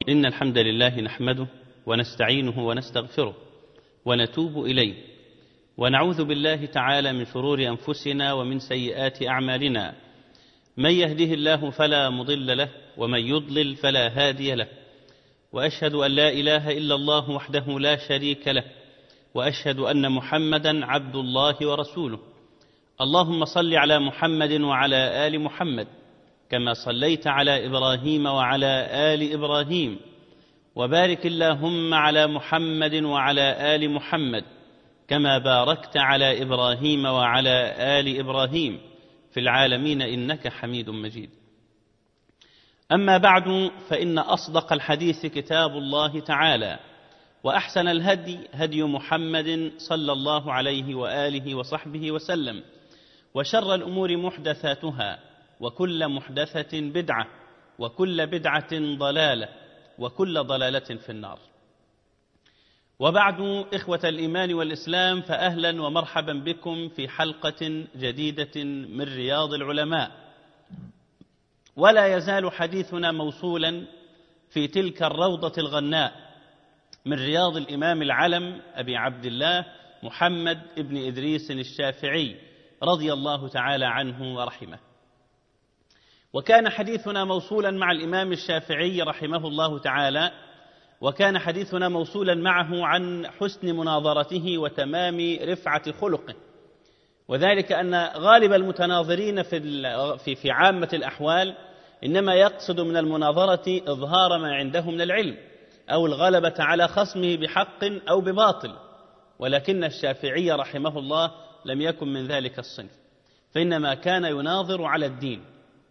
إن الحمد لله نحمده ونستعينه ونستغفره ونتوب إليه، ونعوذ بالله تعالى من شرور أنفسنا ومن سيئات أعمالنا. من يهده الله فلا مضل له، ومن يضلل فلا هادي له. وأشهد أن لا إله إلا الله وحده لا شريك له، وأشهد أن محمدا عبد الله ورسوله. اللهم صل على محمد وعلى آل محمد كما صليت على إبراهيم وعلى آل إبراهيم، وبارك اللهم على محمد وعلى آل محمد كما باركت على إبراهيم وعلى آل إبراهيم في العالمين إنك حميد مجيد. أما بعد، فإن أصدق الحديث كتاب الله تعالى، وأحسن الهدي هدي محمد صلى الله عليه وآله وصحبه وسلم، وشر الأمور محدثاتها، وكل محدثة بدعة، وكل بدعة ضلالة، وكل ضلالة في النار. وبعد، إخوة الإيمان والإسلام، فأهلا ومرحبا بكم في حلقة جديدة من رياض العلماء. ولا يزال حديثنا موصولا في تلك الروضة الغناء من رياض الإمام العلم أبي عبد الله محمد ابن إدريس الشافعي رضي الله تعالى عنه ورحمه. وكان حديثنا موصولا مع الإمام الشافعي رحمه الله تعالى، وكان حديثنا موصولا معه عن حسن مناظرته وتمام رفعة خلقه، وذلك أن غالب المتناظرين في عامة الأحوال إنما يقصد من المناظرة إظهار ما عنده من العلم أو الغلبة على خصمه بحق أو بباطل، ولكن الشافعي رحمه الله لم يكن من ذلك الصنف، فإنما كان يناظر على الدين.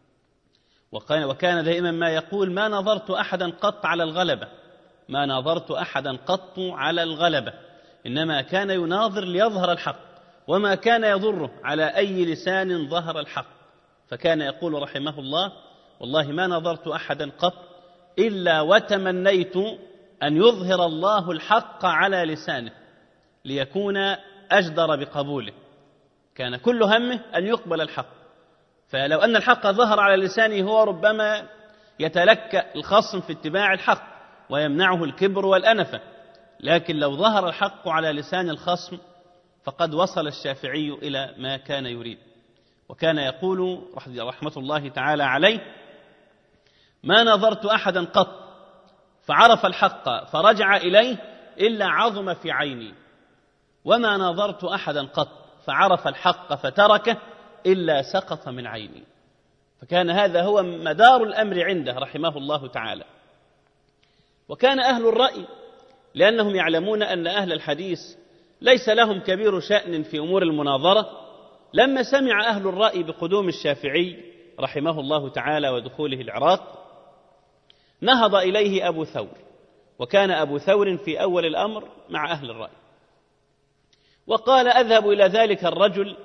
وكان دائما ما يقول: ما نظرت أحدا قط على الغلبة، ما نظرت أحدا قط على الغلبة، إنما كان يناظر ليظهر الحق، وما كان يضره على أي لسان ظهر الحق. فكان يقول رحمه الله: والله ما نظرت أحدا قط إلا وتمنيت أن يظهر الله الحق على لسانه ليكون أجدر بقبوله. كان كل همه أن يقبل الحق، فلو أن الحق ظهر على لسانه هو ربما يتلكأ الخصم في اتباع الحق ويمنعه الكبر والأنفة، لكن لو ظهر الحق على لسان الخصم فقد وصل الشافعي إلى ما كان يريد. وكان يقول رحمة الله تعالى عليه: ما نظرت أحدا قط فعرف الحق فرجع إليه إلا عظم في عيني، وما نظرت أحدا قط فعرف الحق فتركه إلا سقط من عيني. فكان هذا هو مدار الأمر عنده رحمه الله تعالى. وكان أهل الرأي لأنهم يعلمون أن أهل الحديث ليس لهم كبير شأن في أمور المناظرة، لما سمع أهل الرأي بقدوم الشافعي رحمه الله تعالى ودخوله العراق نهض إليه أبو ثور، وكان أبو ثور في أول الأمر مع أهل الرأي، وقال: أذهب إلى ذلك الرجل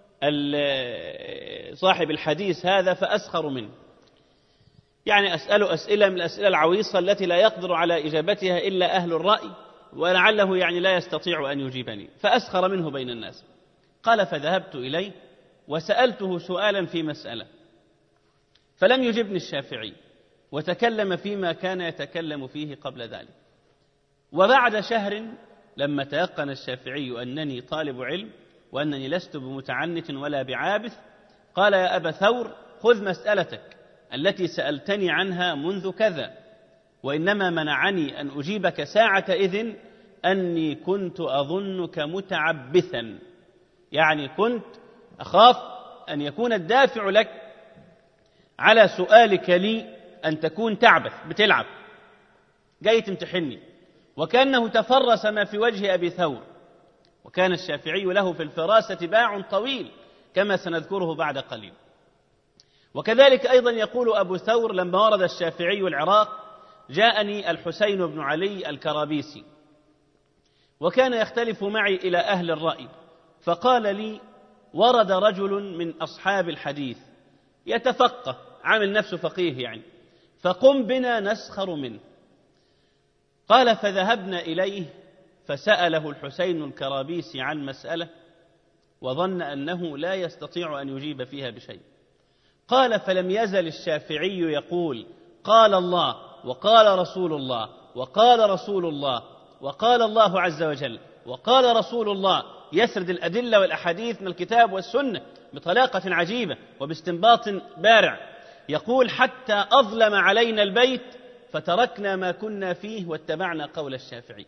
صاحب الحديث هذا فأسخر منه، يعني أسأله أسئلة من الأسئلة العويصة التي لا يقدر على إجابتها إلا أهل الرأي، ولعله يعني لا يستطيع أن يجيبني، فأسخر منه بين الناس. قال: فذهبت إليه وسألته سؤالا في مسألة فلم يجبني الشافعي، وتكلم فيما كان يتكلم فيه قبل ذلك. وبعد شهر لما تيقن الشافعي أنني طالب علم وأنني لست بمتعنت ولا بعابث، قال: يا أبا ثور، خذ مسألتك التي سألتني عنها منذ كذا، وإنما منعني أن أجيبك ساعة إذن أني كنت أظنك متعبثا، يعني كنت أخاف أن يكون الدافع لك على سؤالك لي أن تكون تعبث بتلعب جاي تمتحني. وكأنه تفرس ما في وجه أبي ثور، وكان الشافعي له في الفراسة باع طويل كما سنذكره بعد قليل. وكذلك أيضا يقول أبو ثور: لما ورد الشافعي العراق جاءني الحسين بن علي الكرابيسي، وكان يختلف معي إلى أهل الرأي، فقال لي: ورد رجل من أصحاب الحديث يتفقه، عامل نفسه فقيه يعني، فقم بنا نسخر منه. قال: فذهبنا إليه فسأله الحسين الكرابيسي عن مسألة وظن أنه لا يستطيع أن يجيب فيها بشيء. قال: فلم يزل الشافعي يقول: قال الله وقال رسول الله وقال رسول الله وقال الله عز وجل وقال رسول الله، يسرد الأدلة والأحاديث من الكتاب والسنة بطلاقة عجيبة وباستنباط بارع. يقول: حتى أظلم علينا البيت فتركنا ما كنا فيه واتبعنا قول الشافعي.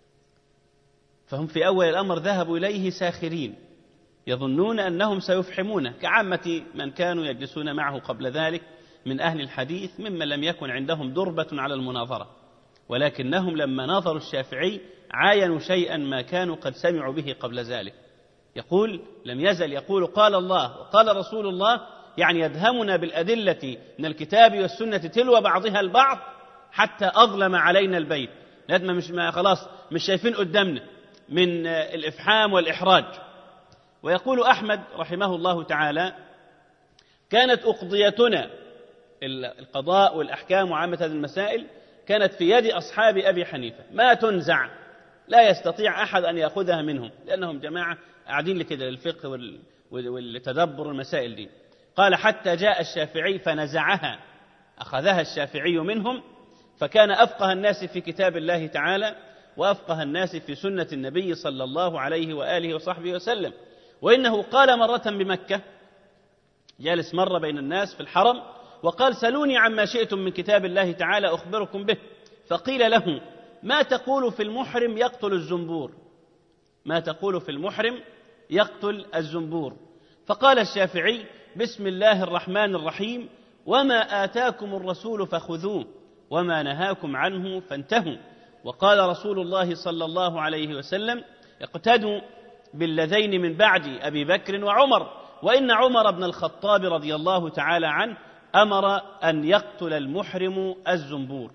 فهم في أول الأمر ذهبوا إليه ساخرين، يظنون أنهم سيفحمونه كعامة من كانوا يجلسون معه قبل ذلك من أهل الحديث ممن لم يكن عندهم دربة على المناظرة، ولكنهم لما ناظروا الشافعي عاينوا شيئا ما كانوا قد سمعوا به قبل ذلك. يقول: لم يزل يقول قال الله وقال رسول الله، يعني يدهمنا بالأدلة من الكتاب والسنة تلو بعضها البعض حتى أظلم علينا البيت، لأننا خلاص مش شايفين قدامنا من الإفحام والإحراج. ويقول أحمد رحمه الله تعالى: كانت أقضيتنا، القضاء والأحكام وعامة هذه المسائل، كانت في يد أصحاب أبي حنيفة ما تنزع، لا يستطيع أحد أن يأخذها منهم، لأنهم جماعة قاعدين لكده للفقه والتدبر المسائل دي. قال: حتى جاء الشافعي فنزعها، أخذها الشافعي منهم، فكان أفقه الناس في كتاب الله تعالى وأفقه الناس في سنة النبي صلى الله عليه وآله وصحبه وسلم. وإنه قال مرة بمكة، جالس مرة بين الناس في الحرم، وقال: سلوني عما شئتم من كتاب الله تعالى أخبركم به. فقيل له: ما تقول في المحرم يقتل الزنبور؟ ما تقول في المحرم يقتل الزنبور؟ فقال الشافعي: بسم الله الرحمن الرحيم، وما آتاكم الرسول فخذوه وما نهاكم عنه فانتهوا. وقال رسول الله صلى الله عليه وسلم: اقتدوا بالذين من بعد أبي بكر وعمر، وإن عمر بن الخطاب رضي الله تعالى عنه أمر أن يقتل المحرم الزنبور.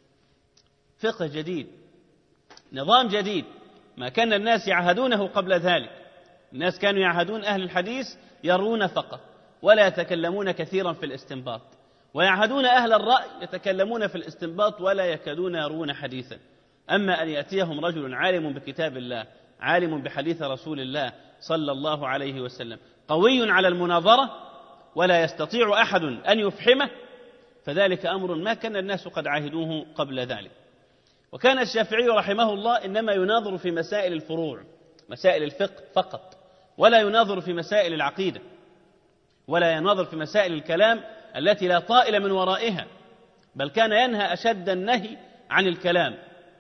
فقه جديد، نظام جديد، ما كان الناس يعهدونه قبل ذلك. الناس كانوا يعهدون أهل الحديث يرون فقط ولا يتكلمون كثيرا في الاستنباط، ويعهدون أهل الرأي يتكلمون في الاستنباط ولا يكادون يرون حديثا. أما أن يأتيهم رجل عالم بكتاب الله، عالم بحديث رسول الله صلى الله عليه وسلم، قوي على المناظرة ولا يستطيع أحد أن يفحمه، فذلك أمر ما كان الناس قد عاهدوه قبل ذلك. وكان الشافعي رحمه الله إنما يناظر في مسائل الفروع، مسائل الفقه فقط، ولا يناظر في مسائل العقيدة، ولا يناظر في مسائل الكلام التي لا طائل من ورائها، بل كان ينهى أشد النهي عن الكلام.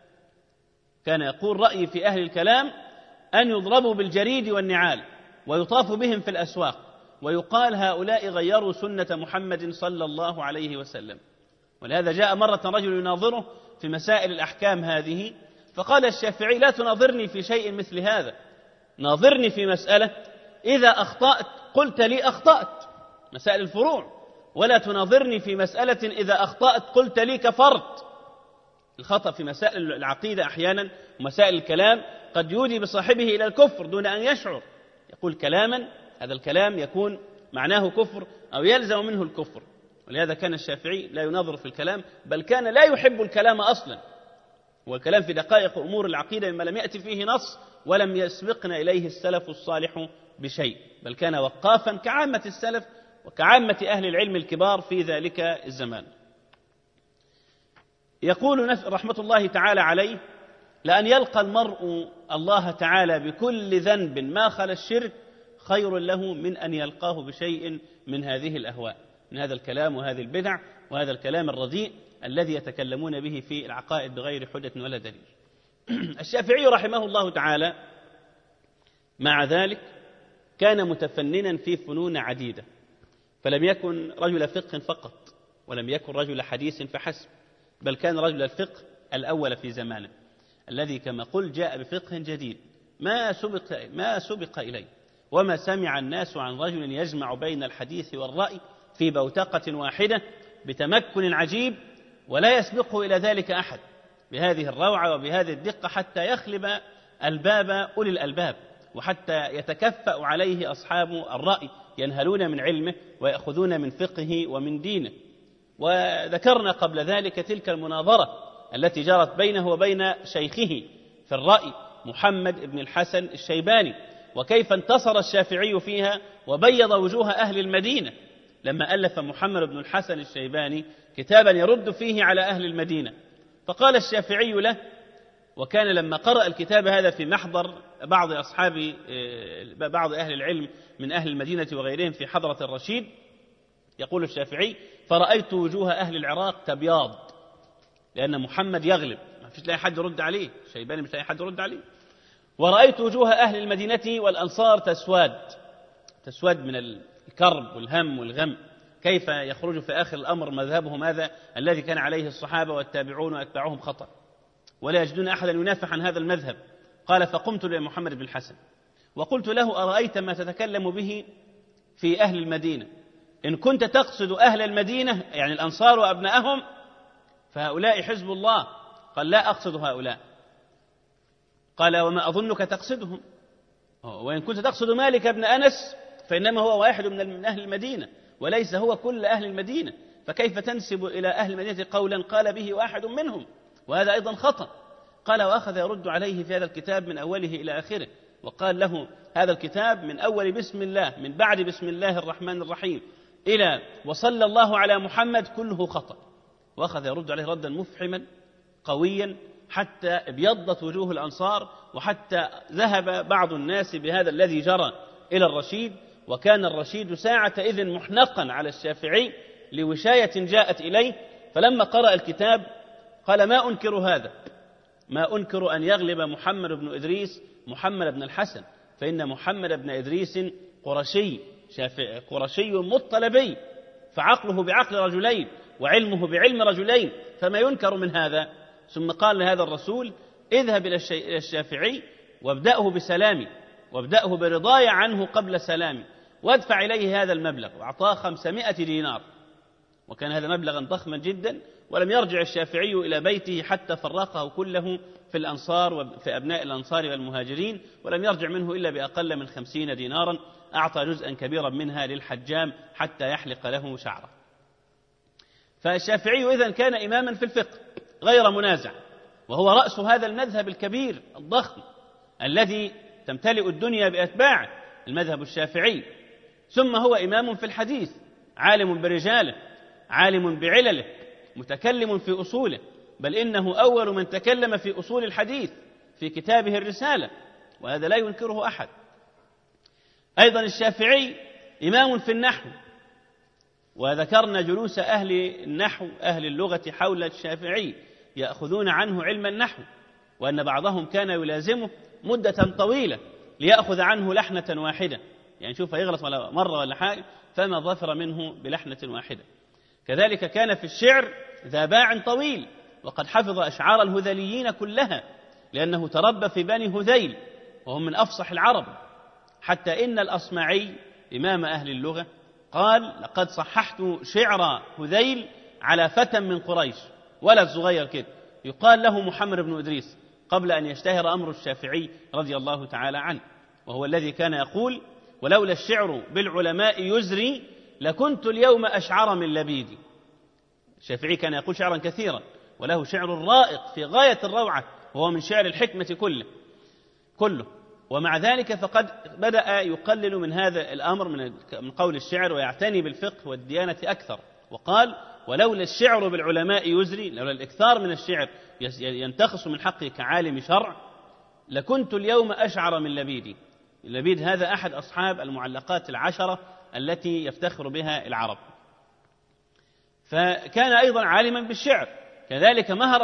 كان يقول: رأيي في أهل الكلام أن يضربوا بالجريد والنعال ويطاف بهم في الأسواق، ويقال: هؤلاء غيروا سنة محمد صلى الله عليه وسلم. ولهذا جاء مرة رجل يناظره في مسائل الأحكام هذه، فقال الشافعي: لا تناظرني في شيء مثل هذا، ناظرني في مسألة إذا أخطأت قلت لي أخطأت، مسائل الفروع، ولا تناظرني في مسألة إذا أخطأت قلت لي كفرت. الخطأ في مسائل العقيدة أحيانا ومسائل الكلام قد يودي بصاحبه إلى الكفر دون أن يشعر، يقول كلاما هذا الكلام يكون معناه كفر أو يلزم منه الكفر. ولهذا كان الشافعي لا يناظر في الكلام، بل كان لا يحب الكلام أصلا، والكلام في دقائق أمور العقيدة مما لم يأتي فيه نص ولم يسبقنا إليه السلف الصالح بشيء، بل كان وقافا كعامة السلف وكعامة أهل العلم الكبار في ذلك الزمان. يقول رحمة الله تعالى عليه: لأن يلقى المرء الله تعالى بكل ذنب ما خلا الشرك خير له من أن يلقاه بشيء من هذه الأهواء، من هذا الكلام وهذه البدع وهذا الكلام الرديء الذي يتكلمون به في العقائد بغير حجة ولا دليل. الشافعي رحمه الله تعالى مع ذلك كان متفننا في فنون عديدة، فلم يكن رجل فقه فقط، ولم يكن رجل حديث فحسب، بل كان رجل الفقه الأول في زمانه، الذي كما قل جاء بفقه جديد ما سبق إليه، وما سمع الناس عن رجل يجمع بين الحديث والرأي في بوتقة واحدة بتمكن عجيب، ولا يسبقه إلى ذلك أحد بهذه الروعة وبهذه الدقة، حتى يخلب الباب أولي الألباب، وحتى يتكفأ عليه أصحاب الرأي ينهلون من علمه ويأخذون من فقهه ومن دينه. وذكرنا قبل ذلك تلك المناظرة التي جرت بينه وبين شيخه في الرأي محمد بن الحسن الشيباني، وكيف انتصر الشافعي فيها وبيض وجوه أهل المدينة لما ألف محمد بن الحسن الشيباني كتابا يرد فيه على أهل المدينة، فقال الشافعي له، وكان لما قرأ الكتاب هذا في محضر بعض أصحاب بعض أهل العلم من أهل المدينة وغيرهم في حضرة الرشيد، يقول الشافعي: فرأيت وجوه أهل العراق تبياض، لأن محمد يغلب، ما فيش لاقي حد يرد عليه، الشيباني مش لاقي حد يرد عليه. ورأيت وجوه أهل المدينة والأنصار تسود من الكرب والهم والغم، كيف يخرج في آخر الأمر مذهبهم هذا الذي كان عليه الصحابة والتابعون وأتباعهم خطأ، ولا يجدون أحدا ينافح عن هذا المذهب. قال: فقمت لمحمد بن الحسن وقلت له: أرأيت ما تتكلم به في أهل المدينة، إن كنت تقصد أهل المدينة يعني الأنصار وأبنائهم فهؤلاء حزب الله. قال: لا أقصد هؤلاء. قال: وما أظنك تقصدهم، وإن كنت تقصد مالك بن أنس فإنما هو واحد من أهل المدينة وليس هو كل أهل المدينة، فكيف تنسب إلى أهل المدينة قولا قال به واحد منهم، وهذا أيضا خطأ. قال: وأخذ يرد عليه في هذا الكتاب من أوله إلى آخره، وقال له: هذا الكتاب من أول بسم الله، من بعد بسم الله الرحمن الرحيم إلى وصلى الله على محمد كله خطأ. وأخذ يرد عليه ردا مفحما قويا حتى ابيضت وجوه الأنصار، وحتى ذهب بعض الناس بهذا الذي جرى إلى الرشيد. وكان الرشيد ساعتئذ محنقا على الشافعي لوشاية جاءت إليه، فلما قرأ الكتاب قال: ما أنكر هذا، ما أنكر أن يغلب محمد بن إدريس محمد بن الحسن، فإن محمد بن إدريس قرشي مطلبي، فعقله بعقل رجلين وعلمه بعلم رجلين، فما ينكر من هذا. ثم قال لهذا الرسول: اذهب إلى الشافعي وابدأه بسلامي، وابدأه برضاي عنه قبل سلامي، وادفع إليه هذا المبلغ. وأعطاه 500 دينار، وكان هذا مبلغا ضخما جدا. ولم يرجع الشافعي إلى بيته حتى فرقه كله في الأنصار وفي أبناء الأنصار والمهاجرين، ولم يرجع منه إلا بأقل من 50 دينارا، أعطى جزءا كبيرا منها للحجام حتى يحلق له شعره. فالشافعي إذن كان إماما في الفقه غير منازع، وهو رأس هذا المذهب الكبير الضخم الذي تمتلئ الدنيا بأتباعه، المذهب الشافعي. ثم هو إمام في الحديث، عالم برجاله، عالم بعلله، متكلم في أصوله، بل إنه أول من تكلم في أصول الحديث في كتابه الرسالة، وهذا لا ينكره أحد. أيضا الشافعي إمام في النحو، وذكرنا جلوس أهل النحو أهل اللغة حول الشافعي يأخذون عنه علم النحو، وأن بعضهم كان يلازمه مدة طويلة ليأخذ عنه لحنة واحدة، يعني شوف يغلط ولا مرة ولا حاجة فما ظفر منه بلحنة واحدة. كذلك كان في الشعر ذا باع طويل، وقد حفظ أشعار الهذليين كلها، لأنه تربى في بني هذيل وهم من أفصح العرب، حتى إن الأصمعي إمام أهل اللغة قال: لقد صححت شعر هذيل على فتى من قريش، ولد صغير كده يقال له محمد بن إدريس، قبل أن يشتهر أمر الشافعي رضي الله تعالى عنه، وهو الذي كان يقول: ولولا الشعر بالعلماء يزري لكنت اليوم أشعر من لبيدي. الشافعي كان يقول شعرا كثيرا، وله شعر رائق في غاية الروعة، وهو من شعر الحكمة كله. ومع ذلك فقد بدأ يقلل من هذا الأمر من قول الشعر، ويعتني بالفقه والديانة أكثر، وقال: ولولا الشعر بالعلماء يزري، لولا الإكثار من الشعر ينتخص من حقه كعالم شرع، لكنت اليوم أشعر من لبيدي. لبيد هذا أحد أصحاب المعلقات العشرة التي يفتخر بها العرب. فكان أيضا عالما بالشعر، كذلك مهر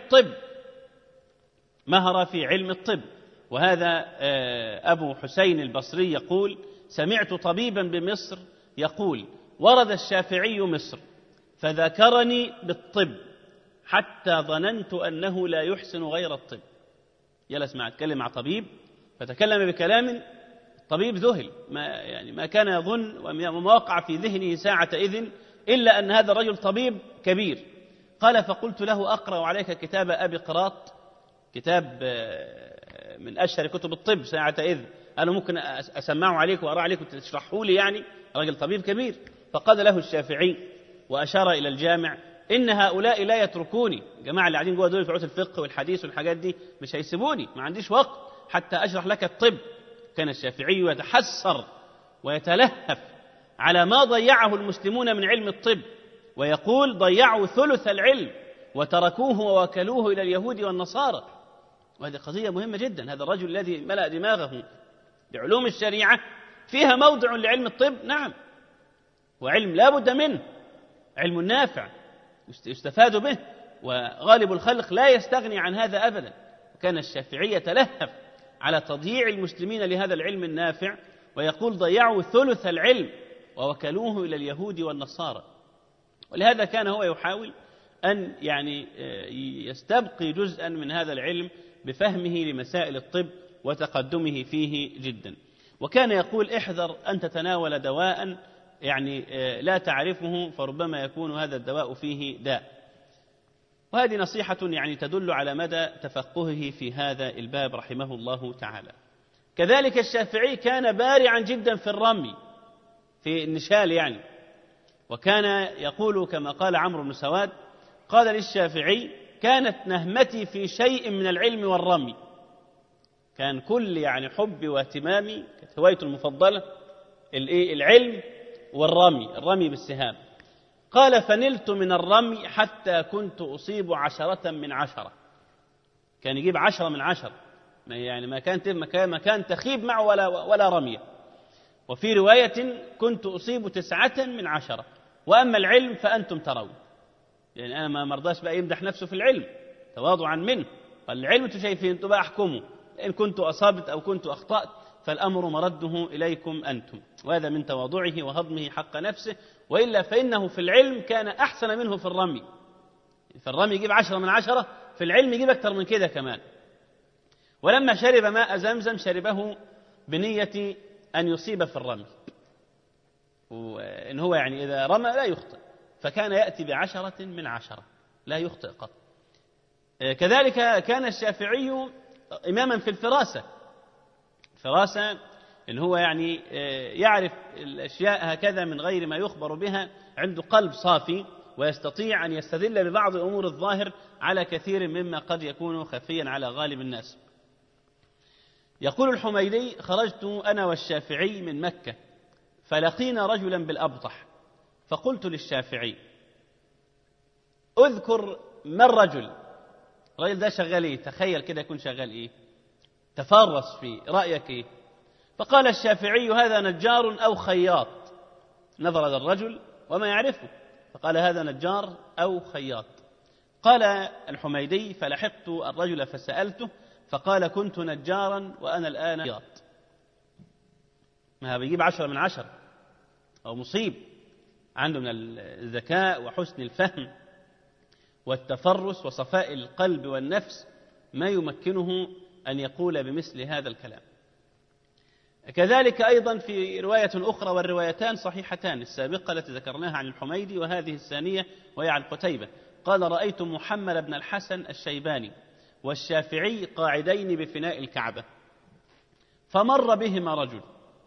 في علم الطب. وهذا أبو حسين البصري يقول: سمعت طبيبا بمصر يقول: ورد الشافعي مصر فذكرني بالطب حتى ظننت أنه لا يحسن غير الطب. يلا اسمع، اتكلم مع طبيب فتكلم بكلام طبيب ذهل، ما كان يظن وما وقع في ذهنه ساعة إذن إلا أن هذا الرجل طبيب كبير. قال: فقلت له: أقرأ عليك كتاب أبي قراط، كتاب من أشهر كتب الطب ساعة إذن، أنا ممكن أسمعه عليك وأرى عليك وتشرحه لي، يعني رجل طبيب كبير. فقال له الشافعي وأشار إلى الجامع: إن هؤلاء لا يتركوني، الجماعة اللي قاعدين جوه دول في الفقه والحديث والحاجات دي مش هيسيبوني، ما عنديش وقت حتى أشرح لك الطب. كان الشافعي يتحسر ويتلهف على ما ضيعه المسلمون من علم الطب، ويقول ضيعوا ثلث العلم وتركوه ووكلوه إلى اليهود والنصارى. وهذه قضية مهمة جدا. هذا الرجل الذي ملأ دماغه بعلوم الشريعة فيها موضع لعلم الطب، نعم، وعلم لا بد منه، علم نافع يستفاد به، وغالب الخلق لا يستغني عن هذا أبدا. وكان الشافعي يتلهف على تضييع المسلمين لهذا العلم النافع، ويقول ضيعوا ثلث العلم ووكلوه إلى اليهود والنصارى. ولهذا كان هو يحاول أن يستبقي جزءا من هذا العلم بفهمه لمسائل الطب وتقدمه فيه جدا. وكان يقول احذر أن تتناول دواء لا تعرفه، فربما يكون هذا الدواء فيه داء. وهذه نصيحة تدل على مدى تفقهه في هذا الباب رحمه الله تعالى. كذلك الشافعي كان بارعا جدا في الرمي، في النشال وكان يقول كما قال عمرو بن سواد: قال للشافعي: كانت نهمتي في شيء من العلم والرمي. كان كل حبي واهتمامي، كانت هوايته المفضلة العلم والرمي، الرمي بالسهام. قال: فنلت من الرمي حتى كنت أصيب 10 من 10. كان يجيب 10 من 10، ما كان تخيب معه ولا رمية. وفي رواية: كنت أصيب 9 من 10. وأما العلم فأنتم ترون. أنا ما مرضاش بقى يمدح نفسه في العلم تواضعا منه، قال: العلم انتم شايفين، انتم بقى احكموا، إن كنت أصابت أو كنت أخطأت فالأمر مرده إليكم أنتم. وهذا من تواضعه وهضمه حق نفسه، وإلا فإنه في العلم كان أحسن منه في الرمي. في الرمي يجيب 10 من 10، في العلم يجيب أكثر من كده كمان. ولما شرب ماء زمزم شربه بنية أن يصيب في الرمي، وإن هو إذا رمى لا يخطئ، فكان يأتي ب10 من 10 لا يخطئ قط. كذلك كان الشافعي إماما في الفراسة. إن هو يعرف الأشياء هكذا من غير ما يخبر بها، عنده قلب صافي ويستطيع أن يستدل ببعض أمور الظاهر على كثير مما قد يكون خفيا على غالب الناس. يقول الحميدي: خرجت أنا والشافعي من مكة فلقينا رجلا بالأبطح، فقلت للشافعي: أذكر ما الرجل ده شغال إيه؟ تخيل كده يكون شغال إيه؟ تفرس فيه، رأيك إيه؟ فقال الشافعي: هذا نجار أو خياط. نظر هذا الرجل وما يعرفه، فقال: هذا نجار أو خياط. قال الحميدي: فلحقت الرجل فسألته، فقال: كنت نجارا وأنا الآن خياط. ما بيجيب 10 من 10 أو مصيب، عنده من الذكاء وحسن الفهم والتفرس وصفاء القلب والنفس ما يمكنه أن يقول بمثل هذا الكلام. كذلك أيضا في رواية أخرى، والروايتان صحيحتان، السابقة التي ذكرناها عن الحميدي وهذه الثانية وهي عن قتيبة، قال: رأيت محمد بن الحسن الشيباني والشافعي قاعدين بفناء الكعبة، فمر بهما رجل،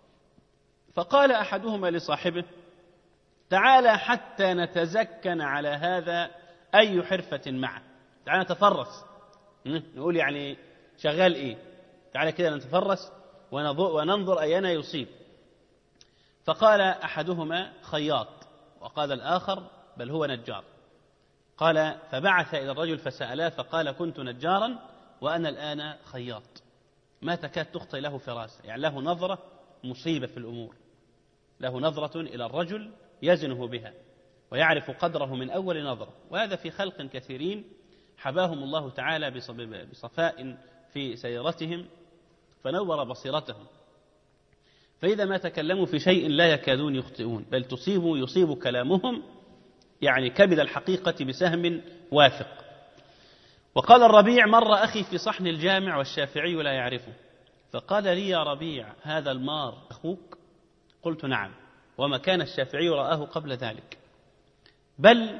فقال أحدهما لصاحبه: تعالى حتى نتزكن على هذا أي حرفة معه. تعالى نتفرس، نقول شغال إيه، تعالى كده نتفرس وننظر أين يصيب. فقال أحدهما: خياط، وقال الآخر: بل هو نجار. قال: فبعث إلى الرجل فسألاه، فقال: كنت نجارا وأنا الآن خياط. ما تكاد تخطئ له فراسة، له نظرة مصيبة في الأمور، له نظرة إلى الرجل يزنه بها ويعرف قدره من أول نظرة. وهذا في خلق كثيرين حباهم الله تعالى بصفاء في سيرتهم فنور بصيرتهم، فإذا ما تكلموا في شيء لا يكادون يخطئون، بل يصيب كلامهم كبد الحقيقة بسهم وافق. وقال الربيع: مر أخي في صحن الجامع والشافعي لا يعرفه، فقال لي: يا ربيع، هذا المار أخوك؟ قلت: نعم. وما كان الشافعي رآه قبل ذلك، بل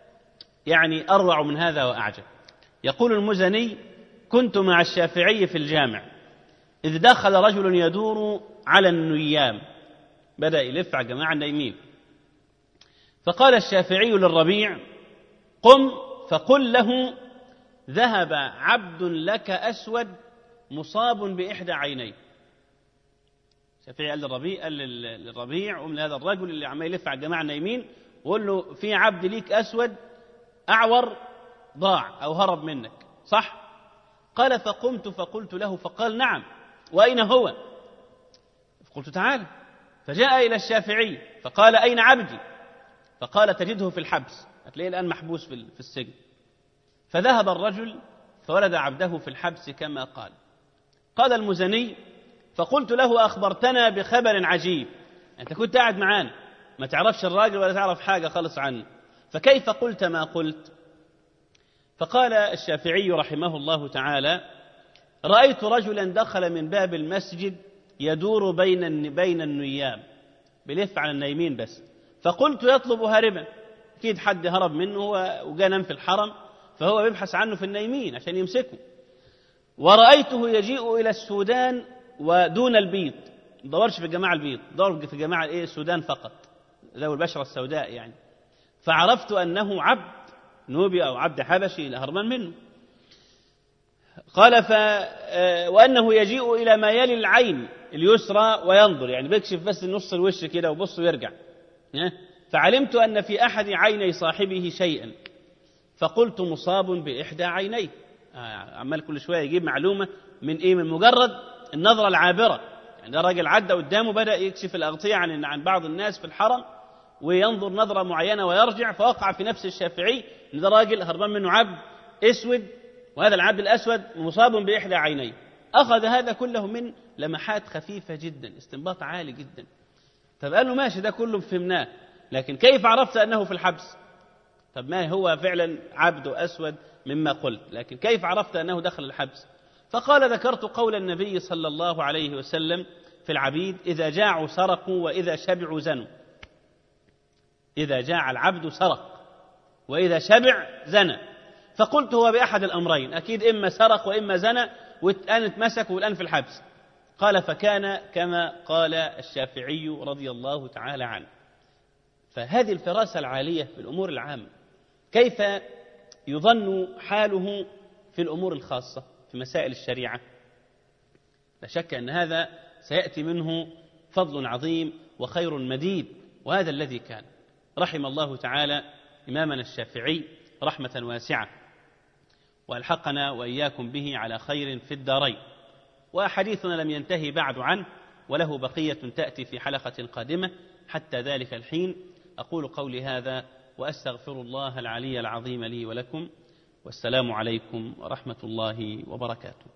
أروع من هذا وأعجب. يقول المزني: كنت مع الشافعي في الجامع إذ دخل رجل يدور على النيام، بدأ يلف على جماعة النايمين، فقال الشافعي للربيع: قم فقل له: ذهب عبد لك أسود مصاب بإحدى عينيه. الشافعي قال للربيع قوم لهذا الرجل اللي عمال يلف على الجماعة النايمين وقول له في عبد ليك أسود أعور ضاع أو هرب منك، صح؟ قال فقمت فقلت له، فقال نعم، وأين هو؟ فقلت تعال، فجاء إلى الشافعي فقال أين عبدي؟ فقال تجده في الحبس، هتلاقيه الآن محبوس في السجن. فذهب الرجل فولد عبده في الحبس كما قال. قال المزني فقلت له أخبرتنا بخبر عجيب، أنت كنت قاعد معانا ما تعرفش الراجل ولا تعرف حاجة خالص عنه، فكيف قلت ما قلت؟ فقال الشافعي رحمه الله تعالى رأيت رجلا دخل من باب المسجد يدور بين النيام، بيلف على النايمين بس، فقلت يطلب هاربا، أكيد حد هرب منه وجاء نام في الحرم فهو بيبحث عنه في النايمين عشان يمسكه. ورأيته يجيء إلى السودان ودون البيض، ما دورش في الجماعة البيض، دور في الجماعة السودان فقط، ذوي البشرة السوداء يعني. فعرفت أنه عبد نوبي أو عبد حبشي لهربان منه. قال وأنه يجيء إلى ما يلي العين اليسرى وينظر، يعني بيكشف بس نص الوش كده وبص ويرجع. فعلمت أن في أحد عيني صاحبه شيئا، فقلت مصاب بإحدى عينيه. عمال كل شوية يجيب معلومة من مجرد النظرة العابرة، يعني ده راجل عدى قدامه بدأ يكشف الأغطية عن بعض الناس في الحرم وينظر نظرة معينة ويرجع، فوقع في نفس الشافعي ان ده راجل هربان منه عبد اسود، وهذا العبد الاسود مصاب باحدى عينيه. اخذ هذا كله من لمحات خفيفة جدا، استنباط عالي جدا. طب قال له ماشي ده كله فهمناه، لكن كيف عرفت انه في الحبس؟ طب ما هو فعلا عبد اسود مما قلت، لكن كيف عرفت انه دخل الحبس؟ فقال ذكرت قول النبي صلى الله عليه وسلم في العبيد اذا جاعوا سرقوا واذا شبعوا زنوا. إذا جاع العبد سرق وإذا شبع زنى، فقلت هو بأحد الأمرين، أكيد إما سرق وإما زنى والآن اتمسك والآن في الحبس. قال فكان كما قال الشافعي رضي الله تعالى عنه. فهذه الفراسة العالية في الأمور العامة، كيف يظن حاله في الأمور الخاصة في مسائل الشريعة؟ لا شك أن هذا سيأتي منه فضل عظيم وخير مديد، وهذا الذي كان. رحم الله تعالى إمامنا الشافعي رحمة واسعة، وألحقنا وإياكم به على خير في الدارين. وحديثنا لم ينتهي بعد عنه، وله بقية تأتي في حلقة قادمة. حتى ذلك الحين أقول قولي هذا وأستغفر الله العلي العظيم لي ولكم، والسلام عليكم ورحمة الله وبركاته.